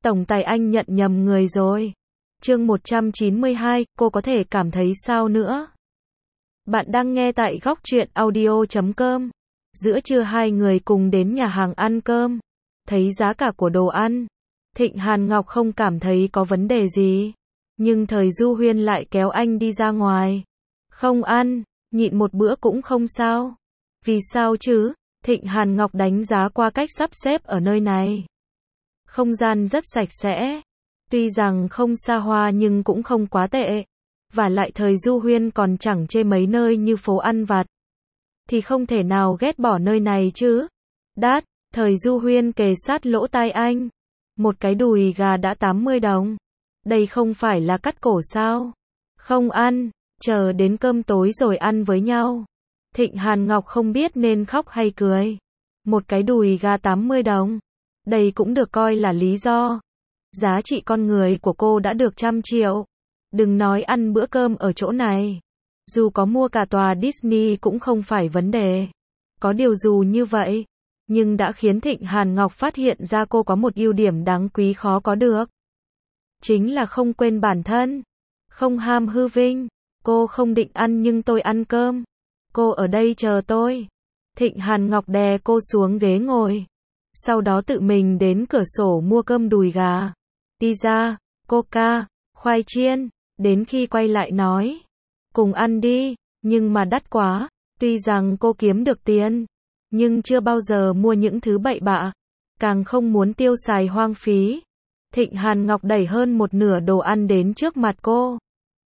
Tổng tài anh nhận nhầm người rồi. Chương 192, cô có thể cảm thấy sao nữa? Bạn đang nghe tại góc truyện audio.com. Giữa trưa hai người cùng đến nhà hàng ăn cơm. Thấy giá cả của đồ ăn, Thịnh Hàn Ngọc không cảm thấy có vấn đề gì. Nhưng Thời Du Huyên lại kéo anh đi ra ngoài. Không ăn, nhịn một bữa cũng không sao. Vì sao chứ? Thịnh Hàn Ngọc đánh giá qua cách sắp xếp ở nơi này. Không gian rất sạch sẽ. Tuy rằng không xa hoa nhưng cũng không quá tệ. Và lại Thời Du Huyên còn chẳng chê mấy nơi như phố ăn vặt. Thì không thể nào ghét bỏ nơi này chứ. Đát, Thời Du Huyên kề sát lỗ tai anh. Một cái đùi gà đã 80 đồng. Đây không phải là cắt cổ sao? Không ăn, chờ đến cơm tối rồi ăn với nhau. Thịnh Hàn Ngọc không biết nên khóc hay cười. Một cái đùi gà 80 đồng. Đây cũng được coi là lý do. Giá trị con người của cô đã được 100 triệu. Đừng nói ăn bữa cơm ở chỗ này. Dù có mua cả tòa Disney cũng không phải vấn đề. Có điều dù như vậy, nhưng đã khiến Thịnh Hàn Ngọc phát hiện ra cô có một ưu điểm đáng quý khó có được. Chính là không quên bản thân. Không ham hư vinh. Cô không định ăn nhưng tôi ăn cơm. Cô ở đây chờ tôi. Thịnh Hàn Ngọc đè cô xuống ghế ngồi. Sau đó tự mình đến cửa sổ mua cơm đùi gà, pizza, coca, khoai chiên. Đến khi quay lại nói, cùng ăn đi, nhưng mà đắt quá. Tuy rằng cô kiếm được tiền, nhưng chưa bao giờ mua những thứ bậy bạ. Càng không muốn tiêu xài hoang phí. Thịnh Hàn Ngọc đẩy hơn một nửa đồ ăn đến trước mặt cô.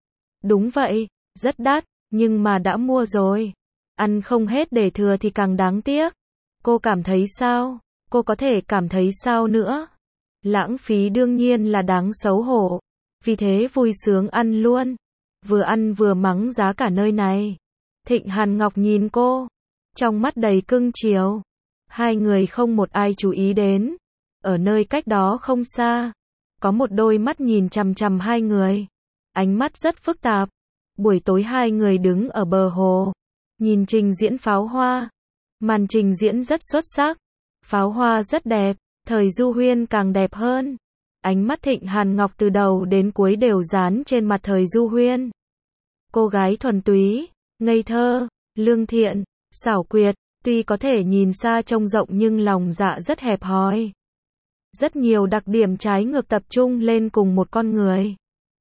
Đúng vậy, rất đắt, nhưng mà đã mua rồi. Ăn không hết để thừa thì càng đáng tiếc. Cô cảm thấy sao? Cô có thể cảm thấy sao nữa? Lãng phí đương nhiên là đáng xấu hổ. Vì thế vui sướng ăn luôn. Vừa ăn vừa mắng giá cả nơi này. Thịnh Hàn Ngọc nhìn cô. Trong mắt đầy cưng chiều. Hai người không một ai chú ý đến. Ở nơi cách đó không xa. Có một đôi mắt nhìn chằm chằm hai người. Ánh mắt rất phức tạp. Buổi tối hai người đứng ở bờ hồ. Nhìn trình diễn pháo hoa. Màn trình diễn rất xuất sắc. Pháo hoa rất đẹp. Thời Du Huyên càng đẹp hơn. Ánh mắt Thịnh Hàn Ngọc từ đầu đến cuối đều dán trên mặt Thời Du Huyên. Cô gái thuần túy, ngây thơ, lương thiện, xảo quyệt. Tuy có thể nhìn xa trông rộng nhưng lòng dạ rất hẹp hòi. Rất nhiều đặc điểm trái ngược tập trung lên cùng một con người.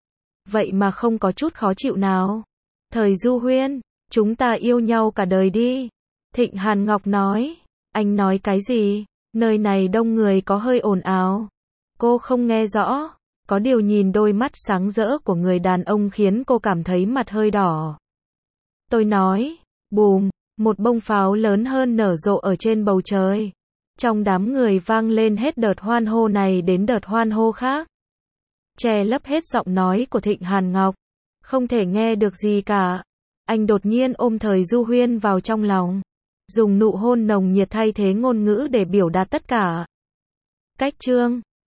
Vậy mà không có chút khó chịu nào. Thời Du Huyên, chúng ta yêu nhau cả đời đi. Thịnh Hàn Ngọc nói. Anh nói cái gì? Nơi này đông người có hơi ồn ào. Cô không nghe rõ. Có điều nhìn đôi mắt sáng rỡ của người đàn ông khiến cô cảm thấy mặt hơi đỏ. Tôi nói. Bùm, một bông pháo lớn hơn nở rộ ở trên bầu trời. Trong đám người vang lên hết đợt hoan hô này đến đợt hoan hô khác. Che lấp hết giọng nói của Thịnh Hàn Ngọc. Không thể nghe được gì cả. Anh đột nhiên ôm Thời Du Huyên vào trong lòng. Dùng nụ hôn nồng nhiệt thay thế ngôn ngữ để biểu đạt tất cả. Cách chương